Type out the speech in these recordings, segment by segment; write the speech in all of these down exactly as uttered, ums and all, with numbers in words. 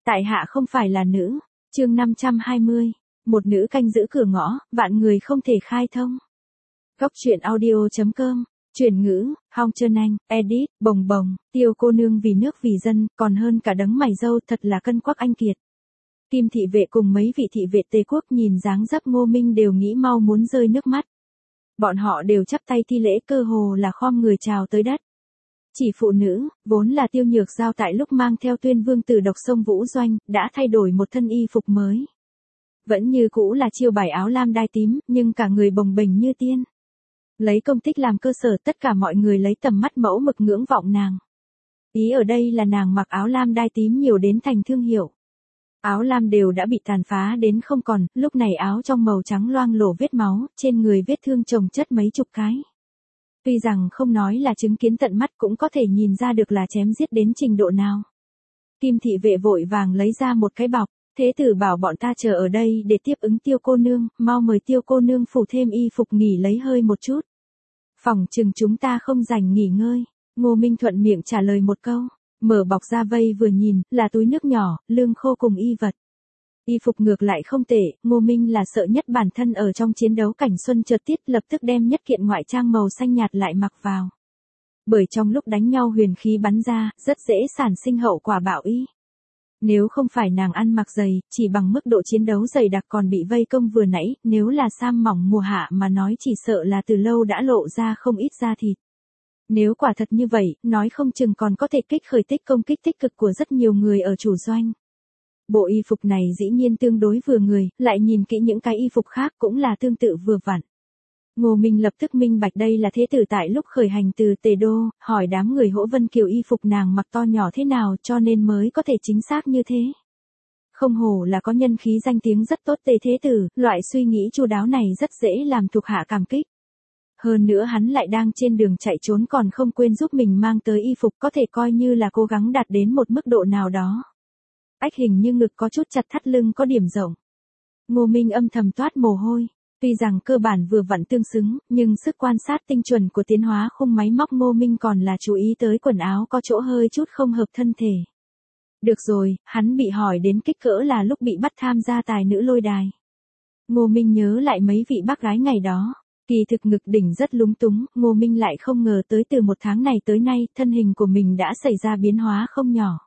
Tại hạ không phải là nữ. Chương năm trăm hai mươi. Một nữ canh giữ cửa ngõ, vạn người không thể khai thông. Góc truyện audio chấm com. Chuyển ngữ, Hong Trơn Anh, edit, bồng bồng, Tiêu cô nương vì nước vì dân, còn hơn cả đấng mày râu, thật là cân quắc anh kiệt. Kim thị vệ cùng mấy vị thị vệ Tề quốc nhìn dáng dấp Ngô Minh đều nghĩ mau muốn rơi nước mắt. Bọn họ đều chắp tay thi lễ, cơ hồ là khom người chào tới đất. Chỉ phụ nữ, vốn là Tiêu Nhược Giao tại lúc mang theo Tuyên Vương từ độc sông Vũ Doanh, đã thay đổi một thân y phục mới. Vẫn như cũ là chiêu bài áo lam đai tím, nhưng cả người bồng bềnh như tiên. Lấy công tích làm cơ sở, tất cả mọi người lấy tầm mắt mẫu mực ngưỡng vọng nàng. Ý ở đây là nàng mặc áo lam đai tím nhiều đến thành thương hiệu. Áo lam đều đã bị tàn phá đến không còn, lúc này áo trong màu trắng loang lổ vết máu, trên người vết thương chồng chất mấy chục cái. Tuy rằng không nói là chứng kiến tận mắt cũng có thể nhìn ra được là chém giết đến trình độ nào. Kim thị vệ vội vàng lấy ra một cái bọc, thế tử bảo bọn ta chờ ở đây để tiếp ứng Tiêu cô nương, mau mời Tiêu cô nương phủ thêm y phục nghỉ lấy hơi một chút. Phòng chừng chúng ta không rảnh nghỉ ngơi. Ngô Minh thuận miệng trả lời một câu, mở bọc ra vây vừa nhìn, là túi nước nhỏ, lương khô cùng y vật. Y phục ngược lại không tệ, Ngô Minh là sợ nhất bản thân ở trong chiến đấu cảnh xuân chợt tiết, lập tức đem nhất kiện ngoại trang màu xanh nhạt lại mặc vào. Bởi trong lúc đánh nhau huyền khí bắn ra, rất dễ sản sinh hậu quả bạo y. Nếu không phải nàng ăn mặc dày, chỉ bằng mức độ chiến đấu dày đặc còn bị vây công vừa nãy, nếu là sam mỏng mùa hạ mà nói chỉ sợ là từ lâu đã lộ ra không ít da thịt. Nếu quả thật như vậy, nói không chừng còn có thể kích khởi tích công kích tích cực của rất nhiều người ở chủ doanh. Bộ y phục này dĩ nhiên tương đối vừa người, lại nhìn kỹ những cái y phục khác cũng là tương tự vừa vặn. Ngô Minh lập tức minh bạch đây là thế tử tại lúc khởi hành từ Tề Đô, hỏi đám người Hỗ Vân Kiều y phục nàng mặc to nhỏ thế nào cho nên mới có thể chính xác như thế. Không hổ là có nhân khí danh tiếng rất tốt Tề thế tử, loại suy nghĩ chu đáo này rất dễ làm thuộc hạ cảm kích. Hơn nữa hắn lại đang trên đường chạy trốn còn không quên giúp mình mang tới y phục, có thể coi như là cố gắng đạt đến một mức độ nào đó. Ách hình như ngực có chút chặt, thắt lưng có điểm rộng. Ngô Minh âm thầm toát mồ hôi. Tuy rằng cơ bản vừa vặn tương xứng, nhưng sức quan sát tinh chuẩn của tiến hóa khung máy móc Ngô Minh còn là chú ý tới quần áo có chỗ hơi chút không hợp thân thể. Được rồi, hắn bị hỏi đến kích cỡ là lúc bị bắt tham gia tài nữ lôi đài. Ngô Minh nhớ lại mấy vị bác gái ngày đó. Kỳ thực ngực đỉnh rất lúng túng, Ngô Minh lại không ngờ tới từ một tháng này tới nay, thân hình của mình đã xảy ra biến hóa không nhỏ.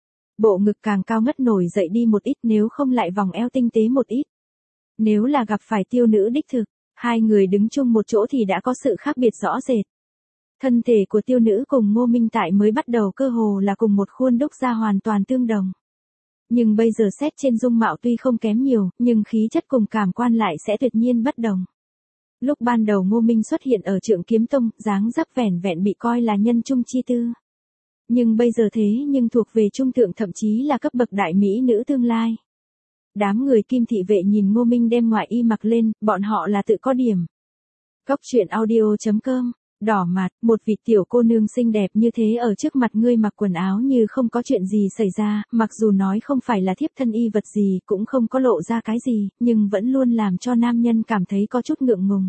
Bộ ngực càng cao ngất nổi dậy đi một ít, nếu không lại vòng eo tinh tế một ít. Nếu là gặp phải Tiêu nữ đích thực, hai người đứng chung một chỗ thì đã có sự khác biệt rõ rệt. Thân thể của Tiêu nữ cùng Ngô Minh tại mới bắt đầu cơ hồ là cùng một khuôn đúc ra hoàn toàn tương đồng. Nhưng bây giờ xét trên dung mạo tuy không kém nhiều, nhưng khí chất cùng cảm quan lại sẽ tuyệt nhiên bất đồng. Lúc ban đầu Ngô Minh xuất hiện ở Trượng Kiếm Tông, dáng dấp vẻn vẹn bị coi là nhân trung chi tư. Nhưng bây giờ thế nhưng thuộc về trung thượng, thậm chí là cấp bậc đại mỹ nữ tương lai. Đám người Kim thị vệ nhìn Ngô Minh đem ngoại y mặc lên, bọn họ là tự có điểm. Góc truyện audio chấm com. Đỏ mặt, một vị tiểu cô nương xinh đẹp như thế ở trước mặt ngươi mặc quần áo như không có chuyện gì xảy ra, mặc dù nói không phải là thiếp thân y vật gì, cũng không có lộ ra cái gì, nhưng vẫn luôn làm cho nam nhân cảm thấy có chút ngượng ngùng.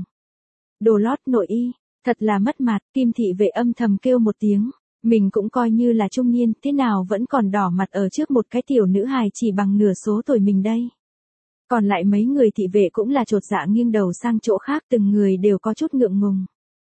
Đồ lót nội y, thật là mất mặt. Kim thị vệ âm thầm kêu một tiếng, mình cũng coi như là trung niên, thế nào vẫn còn đỏ mặt ở trước một cái tiểu nữ hài chỉ bằng nửa số tuổi mình đây. Còn lại mấy người thị vệ cũng là chột dạ nghiêng đầu sang chỗ khác, từng người đều có chút ngượng ngùng.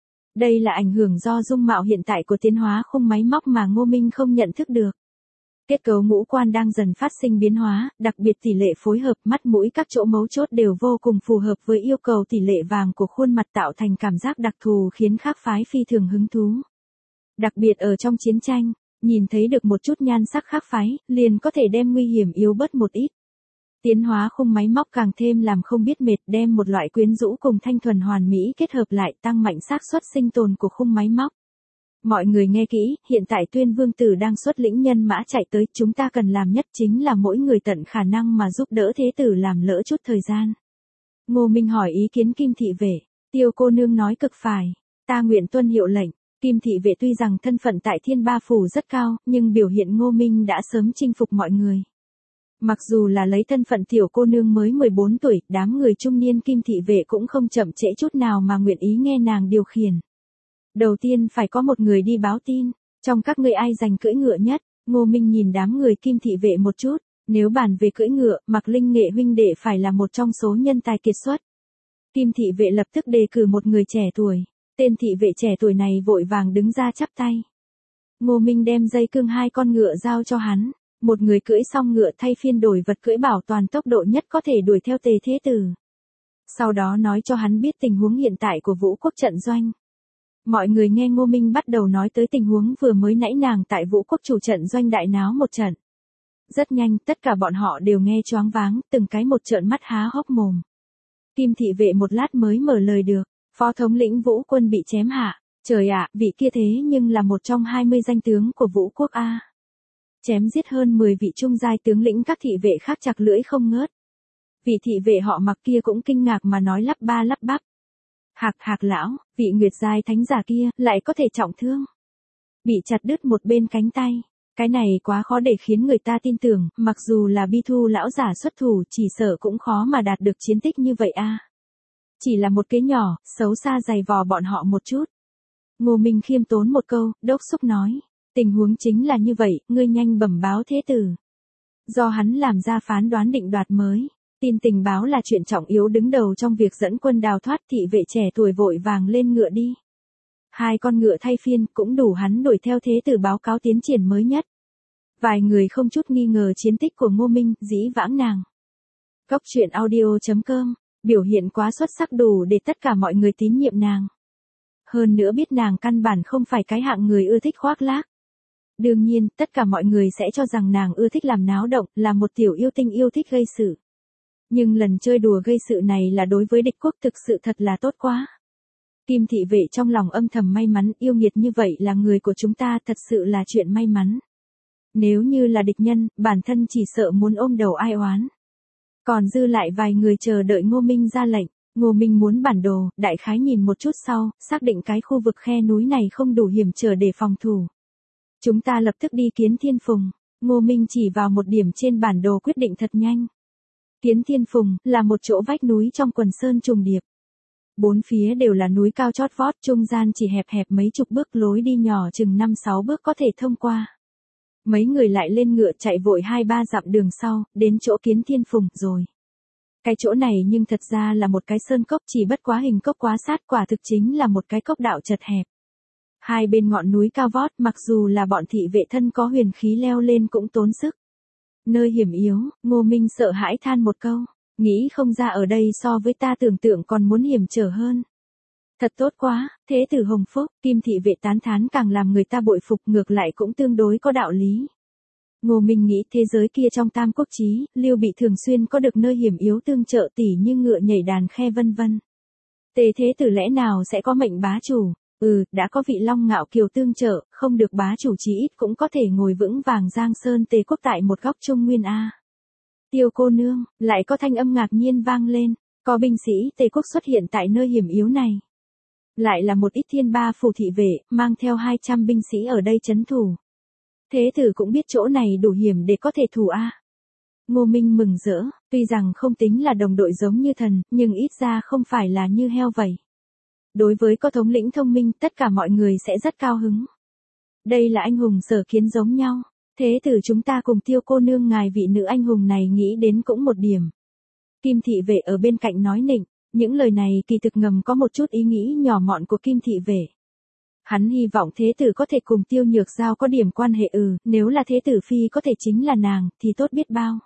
Đây là ảnh hưởng do dung mạo hiện tại của tiến hóa khung máy móc mà Ngô Minh không nhận thức được. Kết cấu ngũ quan đang dần phát sinh biến hóa, đặc biệt tỷ lệ phối hợp mắt mũi các chỗ mấu chốt đều vô cùng phù hợp với yêu cầu tỷ lệ vàng của khuôn mặt, tạo thành cảm giác đặc thù khiến khác phái phi thường hứng thú. Đặc biệt ở trong chiến tranh, nhìn thấy được một chút nhan sắc khác phái, liền có thể đem nguy hiểm yếu bớt một ít. Tiến hóa khung máy móc càng thêm làm không biết mệt, đem một loại quyến rũ cùng thanh thuần hoàn mỹ kết hợp lại, tăng mạnh xác suất sinh tồn của khung máy móc. Mọi người nghe kỹ, hiện tại Tuyên Vương Tử đang xuất lĩnh nhân mã chạy tới, chúng ta cần làm nhất chính là mỗi người tận khả năng mà giúp đỡ thế tử làm lỡ chút thời gian. Ngô Minh hỏi ý kiến Kim thị vệ, Tiêu cô nương nói cực phải, ta nguyện tuân hiệu lệnh. Kim thị vệ tuy rằng thân phận tại Thiên Ba Phủ rất cao, nhưng biểu hiện Ngô Minh đã sớm chinh phục mọi người. Mặc dù là lấy thân phận tiểu cô nương mới mười bốn tuổi, đám người trung niên Kim thị vệ cũng không chậm trễ chút nào mà nguyện ý nghe nàng điều khiển. Đầu tiên phải có một người đi báo tin, trong các ngươi ai giành cưỡi ngựa nhất. Ngô Minh nhìn đám người Kim thị vệ một chút, Nếu bàn về cưỡi ngựa, Mạc Linh Nghệ huynh đệ phải là một trong số nhân tài kiệt xuất. Kim thị vệ lập tức đề cử một người trẻ tuổi. Tên thị vệ trẻ tuổi này vội vàng đứng ra chắp tay. Ngô Minh đem dây cương hai con ngựa giao cho hắn. Một người cưỡi xong ngựa thay phiên đổi vật cưỡi bảo toàn tốc độ nhất có thể đuổi theo Tề Thế Tử. Sau đó nói cho hắn biết tình huống hiện tại của Vũ Quốc trận doanh. Mọi người nghe Ngô Minh bắt đầu nói tới tình huống vừa mới nãy nàng tại Vũ Quốc chủ trận doanh đại náo một trận. Rất nhanh, tất cả bọn họ đều nghe choáng váng, từng cái một trợn mắt há hốc mồm. Kim thị vệ một lát mới mở lời được, phó thống lĩnh Vũ quân bị chém hạ, trời ạ, vị kia thế nhưng là một trong hai mươi danh tướng của Vũ Quốc a. Chém giết hơn mười vị trung giai tướng lĩnh, các thị vệ khác chặt lưỡi không ngớt. Vị thị vệ họ Mặc kia cũng kinh ngạc mà nói lắp ba lắp bắp. Hạc hạc lão, vị nguyệt giai thánh giả kia, lại có thể trọng thương. Bị chặt đứt một bên cánh tay. Cái này quá khó để khiến người ta tin tưởng, mặc dù là Bi Thu lão giả xuất thủ, chỉ sợ cũng khó mà đạt được chiến tích như vậy a. Chỉ là một kế nhỏ, xấu xa dày vò bọn họ một chút. Ngô Minh khiêm tốn một câu, đốc xúc nói. Tình huống chính là như vậy, ngươi nhanh bẩm báo Thế Tử. Do hắn làm ra phán đoán định đoạt mới. Tin tình báo là chuyện trọng yếu đứng đầu trong việc dẫn quân đào thoát, thị vệ trẻ tuổi vội vàng lên ngựa đi. Hai con ngựa thay phiên cũng đủ hắn đuổi theo Thế Tử báo cáo tiến triển mới nhất. Vài người không chút nghi ngờ chiến tích của Ngô Minh, dĩ vãng nàng. Góc truyện audio chấm com, biểu hiện quá xuất sắc đủ để tất cả mọi người tín nhiệm nàng. Hơn nữa biết nàng căn bản không phải cái hạng người ưa thích khoác lác. Đương nhiên, tất cả mọi người sẽ cho rằng nàng ưa thích làm náo động, là một tiểu yêu tinh yêu thích gây sự. Nhưng lần chơi đùa gây sự này là đối với địch quốc thực sự thật là tốt quá. Kim thị vệ trong lòng âm thầm may mắn, yêu nghiệt như vậy là người của chúng ta, thật sự là chuyện may mắn. Nếu như là địch nhân, bản thân chỉ sợ muốn ôm đầu ai oán. Còn dư lại vài người chờ đợi Ngô Minh ra lệnh. Ngô Minh muốn bản đồ, đại khái nhìn một chút sau, xác định cái khu vực khe núi này không đủ hiểm trở để phòng thủ. Chúng ta lập tức đi Kiến Thiên Phùng. Ngô Minh chỉ vào một điểm trên bản đồ quyết định thật nhanh. Kiến Thiên Phùng là một chỗ vách núi trong quần sơn trùng điệp. Bốn phía đều là núi cao chót vót, trung gian chỉ hẹp hẹp mấy chục bước, lối đi nhỏ chừng năm sáu bước có thể thông qua. Mấy người lại lên ngựa chạy vội hai ba dặm đường sau, đến chỗ Kiến Thiên Phùng rồi. Cái chỗ này nhưng thật ra là một cái sơn cốc, chỉ bất quá hình cốc quá sát, quả thực chính là một cái cốc đạo chật hẹp. Hai bên ngọn núi cao vót, mặc dù là bọn thị vệ thân có huyền khí leo lên cũng tốn sức. Nơi hiểm yếu, Ngô Minh sợ hãi than một câu, nghĩ không ra ở đây so với ta tưởng tượng còn muốn hiểm trở hơn. Thật tốt quá, Thế Tử hồng phúc, Kim thị vệ tán thán càng làm người ta bội phục, ngược lại cũng tương đối có đạo lý. Ngô Minh nghĩ thế giới kia trong Tam Quốc Chí, Lưu Bị thường xuyên có được nơi hiểm yếu tương trợ, tỉ như ngựa nhảy đàn khe vân vân. Tề Thế Tử lẽ nào sẽ có mệnh bá chủ? Ừ, đã có vị Long Ngạo Kiều tương trợ, không được bá chủ chí ít cũng có thể ngồi vững vàng Giang Sơn Tề Quốc tại một góc Trung Nguyên a. Tiêu cô nương, lại có thanh âm ngạc nhiên vang lên, có binh sĩ Tề Quốc xuất hiện tại nơi hiểm yếu này. Lại là một ít thiên ba phủ thị vệ, mang theo hai trăm binh sĩ ở đây trấn thủ. Thế Tử cũng biết chỗ này đủ hiểm để có thể thủ a. Ngô Minh mừng rỡ, tuy rằng không tính là đồng đội giống như thần, nhưng ít ra không phải là như heo vậy. Đối với có thống lĩnh thông minh, tất cả mọi người sẽ rất cao hứng. Đây là anh hùng Sở Kiến giống nhau. Thế Tử chúng ta cùng Tiêu cô nương ngài vị nữ anh hùng này nghĩ đến cũng một điểm. Kim thị vệ ở bên cạnh nói nịnh, những lời này kỳ thực ngầm có một chút ý nghĩ nhỏ mọn của Kim thị vệ. Hắn hy vọng Thế Tử có thể cùng Tiêu Nhược Giao có điểm quan hệ, ừ, nếu là Thế Tử phi có thể chính là nàng, thì tốt biết bao.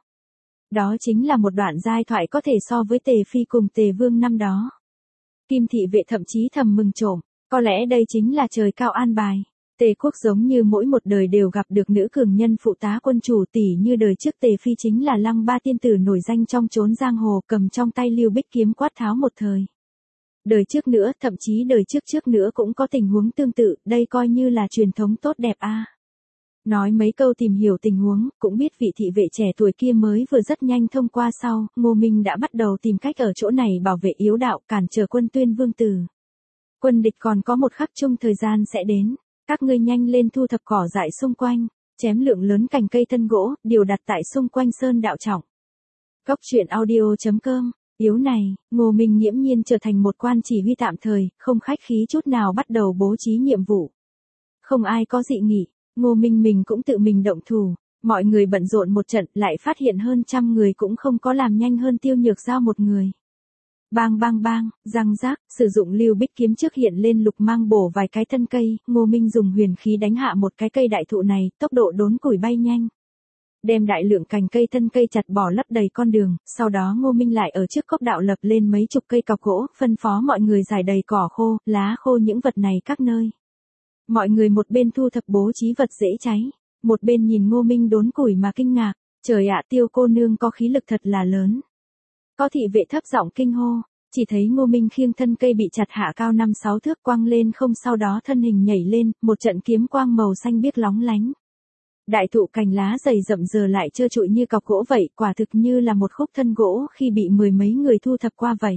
Đó chính là một đoạn giai thoại có thể so với Tề phi cùng Tề Vương năm đó. Kim thị vệ thậm chí thầm mừng trộm, có lẽ đây chính là trời cao an bài. Tề Quốc giống như mỗi một đời đều gặp được nữ cường nhân phụ tá quân chủ, tỷ như đời trước Tề phi chính là Lăng Ba tiên tử nổi danh trong chốn giang hồ, cầm trong tay Lưu Bích kiếm quát tháo một thời. Đời trước nữa, thậm chí đời trước trước nữa cũng có tình huống tương tự, đây coi như là truyền thống tốt đẹp a. Nói mấy câu tìm hiểu tình huống, cũng biết vị thị vệ trẻ tuổi kia mới vừa rất nhanh thông qua sau, Ngô Minh đã bắt đầu tìm cách ở chỗ này bảo vệ yếu đạo, cản trở quân Tuyên Vương Tử. Quân địch còn có một khắc chung thời gian sẽ đến, các ngươi nhanh lên thu thập cỏ dại xung quanh, chém lượng lớn cành cây thân gỗ, điều đặt tại xung quanh sơn đạo trọng. Góc truyện audio chấm com. Yếu này, Ngô Minh nghiễm nhiên trở thành một quan chỉ huy tạm thời, không khách khí chút nào bắt đầu bố trí nhiệm vụ. Không ai có dị nghị, Ngô Minh mình cũng tự mình động thủ. Mọi người bận rộn một trận, lại phát hiện hơn trăm người cũng không có làm nhanh hơn Tiêu Nhược Giao một người. Bang bang bang, răng rác, sử dụng lưu bích kiếm trước hiện lên lục mang bổ vài cái thân cây, Ngô Minh dùng huyền khí đánh hạ một cái cây đại thụ này, tốc độ đốn củi bay nhanh. Đem đại lượng cành cây thân cây chặt bỏ lấp đầy con đường, sau đó Ngô Minh lại ở trước cốc đạo lập lên mấy chục cây cọc gỗ, phân phó mọi người rải đầy cỏ khô, lá khô những vật này các nơi. Mọi người một bên thu thập bố trí vật dễ cháy, một bên nhìn Ngô Minh đốn củi mà kinh ngạc, trời ạ, Tiêu cô nương có khí lực thật là lớn. Có thị vệ thấp giọng kinh hô, chỉ thấy Ngô Minh khiêng thân cây bị chặt hạ cao năm sáu thước quăng lên không, sau đó thân hình nhảy lên, một trận kiếm quang màu xanh biếc lóng lánh. Đại thụ cành lá dày rậm giờ lại trơ trụi như cọc gỗ vậy, quả thực như là một khúc thân gỗ khi bị mười mấy người thu thập qua vậy.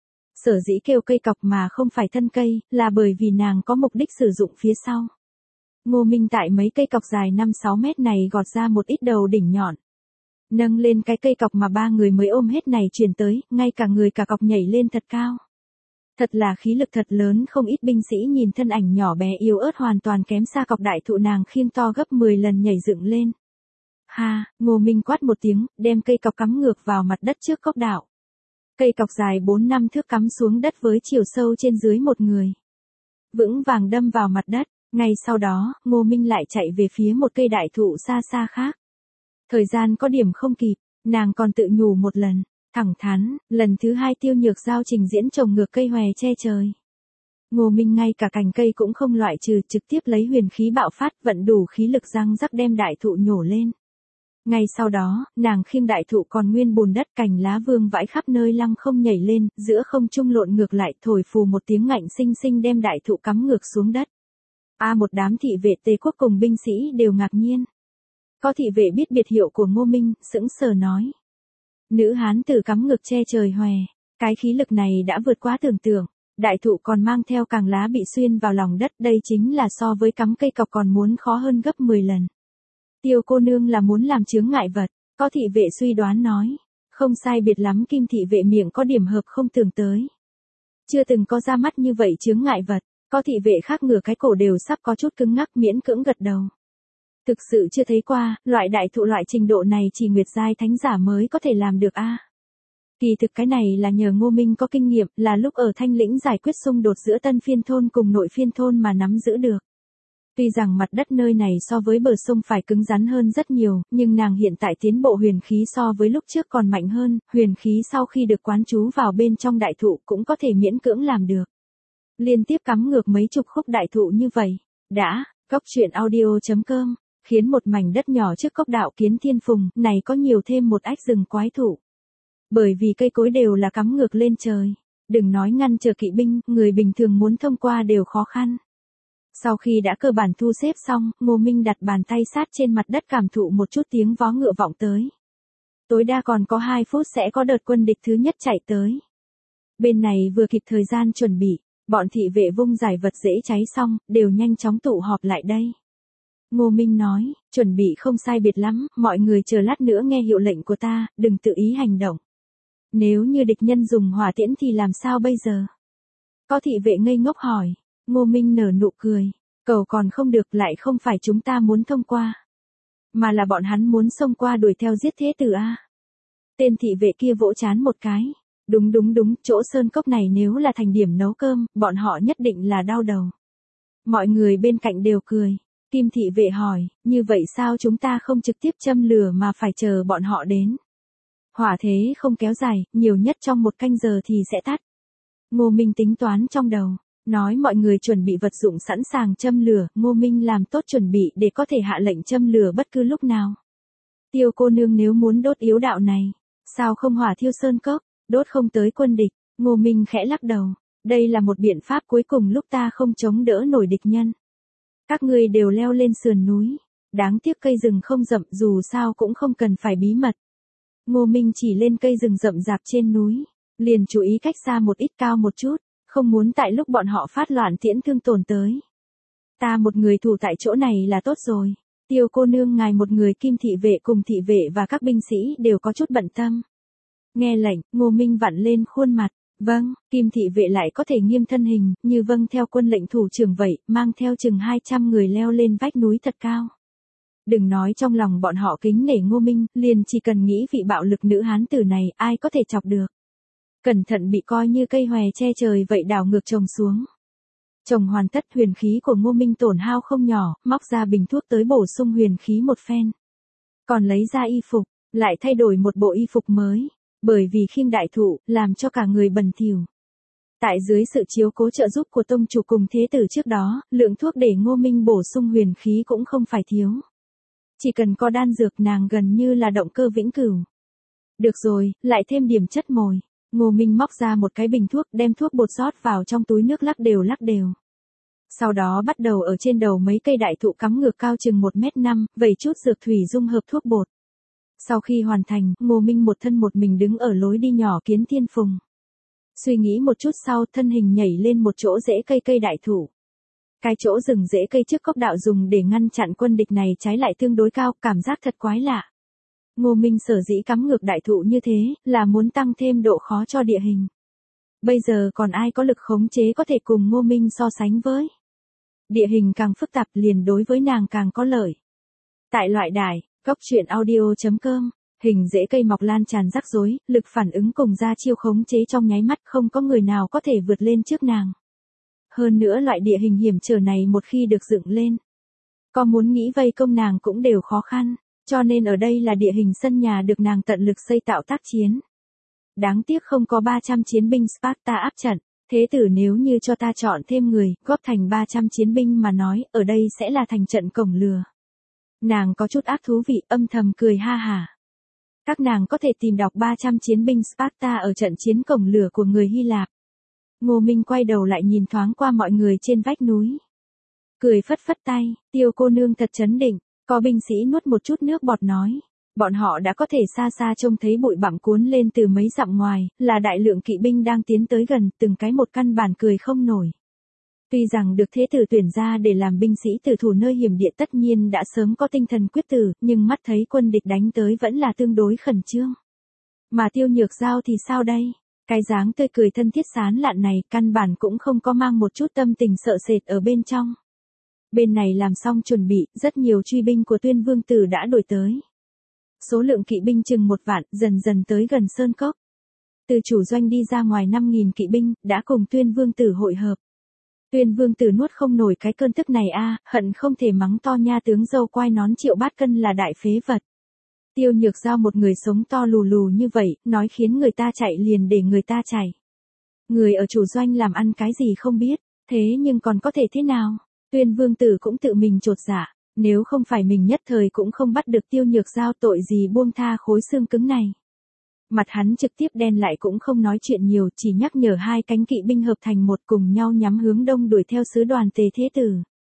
Sở dĩ kêu cây cọc mà không phải thân cây, là bởi vì nàng có mục đích sử dụng phía sau. Ngô Minh tại mấy cây cọc dài năm sáu mét này gọt ra một ít đầu đỉnh nhọn. Nâng lên cái cây cọc mà ba người mới ôm hết này truyền tới, ngay cả người cả cọc nhảy lên thật cao. Thật là khí lực thật lớn, không ít binh sĩ nhìn thân ảnh nhỏ bé yếu ớt hoàn toàn kém xa cọc đại thụ nàng khiêng to gấp mười lần nhảy dựng lên. Ha, Ngô Minh quát một tiếng, đem cây cọc cắm ngược vào mặt đất trước cốc đạo. Cây cọc dài bốn năm thước cắm xuống đất với chiều sâu trên dưới một người. Vững vàng đâm vào mặt đất, ngay sau đó, Ngô Minh lại chạy về phía một cây đại thụ xa xa khác. Thời gian có điểm không kịp, nàng còn tự nhủ một lần, thẳng thắn, lần thứ hai Tiêu Nhược Giao trình diễn trồng ngược cây hòe che trời. Ngô Minh ngay cả cành cây cũng không loại trừ, trực tiếp lấy huyền khí bạo phát, vận đủ khí lực răng rắc đem đại thụ nhổ lên. Ngay sau đó, nàng khiêng đại thụ còn nguyên bùn đất, cành lá vương vãi khắp nơi lăng không nhảy lên, giữa không trung lộn ngược lại, thổi phù một tiếng ngạnh xinh xinh đem đại thụ cắm ngược xuống đất. A một đám thị vệ Tề quốc cùng binh sĩ đều ngạc nhiên. Có thị vệ biết biệt hiệu của Ngô Minh, sững sờ nói. Nữ hán tử cắm ngược che trời hòe, cái khí lực này đã vượt quá tưởng tượng, đại thụ còn mang theo cành lá bị xuyên vào lòng đất, đây chính là so với cắm cây cọc còn muốn khó hơn gấp mười lần. Tiêu cô nương là muốn làm chướng ngại vật, có thị vệ suy đoán nói. Không sai biệt lắm, Kim thị vệ miệng có điểm hợp không tưởng tới. Chưa từng có ra mắt như vậy chướng ngại vật, có thị vệ khác ngửa cái cổ đều sắp có chút cứng ngắc miễn cưỡng gật đầu. Thực sự chưa thấy qua, loại đại thụ loại trình độ này chỉ nguyệt giai thánh giả mới có thể làm được a. Kỳ thực cái này là nhờ Ngô Minh có kinh nghiệm, là lúc ở Thanh Lĩnh giải quyết xung đột giữa Tân Phiên thôn cùng Nội Phiên thôn mà nắm giữ được. Tuy rằng mặt đất nơi này so với bờ sông phải cứng rắn hơn rất nhiều, nhưng nàng hiện tại tiến bộ huyền khí so với lúc trước còn mạnh hơn, huyền khí sau khi được quán trú vào bên trong đại thụ cũng có thể miễn cưỡng làm được. Liên tiếp cắm ngược mấy chục khúc đại thụ như vậy, đã, góc truyện audio chấm com, khiến một mảnh đất nhỏ trước cốc đạo Kiến Thiên Phùng này có nhiều thêm một ách rừng quái thụ. Bởi vì cây cối đều là cắm ngược lên trời, đừng nói ngăn trở kỵ binh, người bình thường muốn thông qua đều khó khăn. Sau khi đã cơ bản thu xếp xong, Ngô Minh đặt bàn tay sát trên mặt đất cảm thụ một chút tiếng vó ngựa vọng tới. Tối đa còn có hai phút sẽ có đợt quân địch thứ nhất chạy tới. Bên này vừa kịp thời gian chuẩn bị, bọn thị vệ vung giải vật dễ cháy xong, đều nhanh chóng tụ họp lại đây. Ngô Minh nói, chuẩn bị không sai biệt lắm, mọi người chờ lát nữa nghe hiệu lệnh của ta, đừng tự ý hành động. Nếu như địch nhân dùng hỏa tiễn thì làm sao bây giờ? Có thị vệ ngây ngốc hỏi. Ngô Minh nở nụ cười, cầu còn không được, lại không phải chúng ta muốn thông qua, mà là bọn hắn muốn xông qua đuổi theo giết thế tử a. Tên thị vệ kia vỗ chán một cái, đúng đúng đúng, chỗ sơn cốc này nếu là thành điểm nấu cơm, bọn họ nhất định là đau đầu. Mọi người bên cạnh đều cười. Kim thị vệ hỏi, như vậy sao chúng ta không trực tiếp châm lửa mà phải chờ bọn họ đến? Hỏa thế không kéo dài, nhiều nhất trong một canh giờ thì sẽ tắt. Ngô Minh tính toán trong đầu. Nói mọi người chuẩn bị vật dụng sẵn sàng châm lửa, Ngô Minh làm tốt chuẩn bị để có thể hạ lệnh châm lửa bất cứ lúc nào. Tiêu cô nương nếu muốn đốt yếu đạo này, sao không hỏa thiêu sơn cốc, đốt không tới quân địch, Ngô Minh khẽ lắc đầu, đây là một biện pháp cuối cùng lúc ta không chống đỡ nổi địch nhân. Các ngươi đều leo lên sườn núi, đáng tiếc cây rừng không rậm, dù sao cũng không cần phải bí mật. Ngô Minh chỉ lên cây rừng rậm rạp trên núi, liền chú ý cách xa một ít cao một chút. Không muốn tại lúc bọn họ phát loạn tiễn thương tổn tới. Ta một người thủ tại chỗ này là tốt rồi. Tiêu cô nương ngài một người, Kim thị vệ cùng thị vệ và các binh sĩ đều có chút bận tâm. Nghe lệnh, Ngô Minh vặn lên khuôn mặt. Vâng, Kim thị vệ lại có thể nghiêm thân hình, như vâng theo quân lệnh thủ trưởng vậy, mang theo chừng hai trăm người leo lên vách núi thật cao. Đừng nói trong lòng bọn họ kính nể Ngô Minh, liền chỉ cần nghĩ vị bạo lực nữ hán tử này, ai có thể chọc được. Cẩn thận bị coi như cây hòe che trời vậy đảo ngược chồng xuống. Chồng hoàn tất, huyền khí của Ngô Minh tổn hao không nhỏ, móc ra bình thuốc tới bổ sung huyền khí một phen. Còn lấy ra y phục, lại thay đổi một bộ y phục mới, bởi vì khiêng đại thụ, làm cho cả người bẩn thỉu. Tại dưới sự chiếu cố trợ giúp của tông chủ cùng thế tử trước đó, lượng thuốc để Ngô Minh bổ sung huyền khí cũng không phải thiếu. Chỉ cần có đan dược nàng gần như là động cơ vĩnh cửu. Được rồi, lại thêm điểm chất mồi. Ngô Minh móc ra một cái bình thuốc, đem thuốc bột rót vào trong túi nước lắc đều lắc đều. Sau đó bắt đầu ở trên đầu mấy cây đại thụ cắm ngược cao chừng một mét năm, vẩy chút dược thủy dung hợp thuốc bột. Sau khi hoàn thành, Ngô Minh một thân một mình đứng ở lối đi nhỏ Kiến Thiên Phùng. Suy nghĩ một chút sau, thân hình nhảy lên một chỗ rễ cây cây đại thụ. Cái chỗ rừng rễ cây trước cốc đạo dùng để ngăn chặn quân địch này trái lại tương đối cao, cảm giác thật quái lạ. Ngô Minh sở dĩ cắm ngược đại thụ như thế, là muốn tăng thêm độ khó cho địa hình. Bây giờ còn ai có lực khống chế có thể cùng Ngô Minh so sánh với. Địa hình càng phức tạp liền đối với nàng càng có lợi. Tại loại đài, góc truyện audio chấm com, hình rễ cây mọc lan tràn rắc rối, lực phản ứng cùng ra chiêu khống chế trong nháy mắt, không có người nào có thể vượt lên trước nàng. Hơn nữa loại địa hình hiểm trở này một khi được dựng lên, có muốn nghĩ vây công nàng cũng đều khó khăn, cho nên ở đây là địa hình sân nhà được nàng tận lực xây tạo tác chiến. Đáng tiếc không có ba trăm chiến binh Sparta áp trận, thế tử nếu như cho ta chọn thêm người, góp thành ba trăm chiến binh mà nói, ở đây sẽ là thành trận cổng lừa. Nàng có chút ác thú vị, âm thầm cười ha hả. Các nàng có thể tìm đọc ba trăm chiến binh Sparta ở trận chiến cổng lửa của người Hy Lạp. Ngô Minh quay đầu lại nhìn thoáng qua mọi người trên vách núi. Cười phất phất tay, Tiêu cô nương thật trấn định, có binh sĩ nuốt một chút nước bọt nói. Bọn họ đã có thể xa xa trông thấy bụi bặm cuốn lên từ mấy dặm ngoài, là đại lượng kỵ binh đang tiến tới gần, từng cái một căn bản cười không nổi. Tuy rằng được thế tử tuyển ra để làm binh sĩ tử thủ nơi hiểm địa tất nhiên đã sớm có tinh thần quyết tử, nhưng mắt thấy quân địch đánh tới vẫn là tương đối khẩn trương. Mà Tiêu Nhược Giao thì sao đây? Cái dáng tươi cười thân thiết sán lạn này căn bản cũng không có mang một chút tâm tình sợ sệt ở bên trong. Bên này làm xong chuẩn bị, rất nhiều truy binh của Tuyên Vương Tử đã đuổi tới. Số lượng kỵ binh chừng một vạn, dần dần tới gần Sơn Cốc. Từ chủ doanh đi ra ngoài năm nghìn kỵ binh, đã cùng Tuyên Vương Tử hội hợp. Tuyên Vương Tử nuốt không nổi cái cơn tức này a, hận không thể mắng to nha tướng dâu quai nón Triệu Bát Cân là đại phế vật. Tiêu Nhược Giao một người sống to lù lù như vậy, nói khiến người ta chạy liền để người ta chạy. Người ở chủ doanh làm ăn cái gì không biết, thế nhưng còn có thể thế nào? Tuyên Vương Tử cũng tự mình chột dạ, nếu không phải mình nhất thời cũng không bắt được Tiêu Nhược Giao tội gì buông tha khối xương cứng này. Mặt hắn trực tiếp đen lại cũng không nói chuyện nhiều, chỉ nhắc nhở hai cánh kỵ binh hợp thành một cùng nhau nhắm hướng đông đuổi theo sứ đoàn Tề Thế Tử.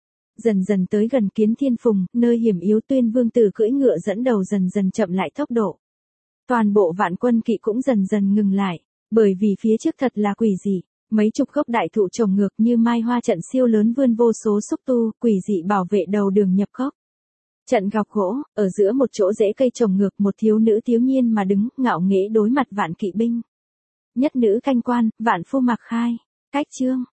Dần dần tới gần Kiến Thiên Phùng, nơi hiểm yếu, Tuyên Vương Tử cưỡi ngựa dẫn đầu dần dần chậm lại tốc độ. Toàn bộ vạn quân kỵ cũng dần dần ngừng lại, bởi vì phía trước thật là quỷ dị, mấy chục gốc đại thụ trồng ngược như mai hoa trận siêu lớn vươn vô số xúc tu, quỷ dị bảo vệ đầu đường nhập cốc. Trận gọc gỗ, ở giữa một chỗ rễ cây trồng ngược, một thiếu nữ thiếu nhiên mà đứng, ngạo nghễ đối mặt vạn kỵ binh. Nhất nữ canh quan, vạn phu mặc khai. Cách chương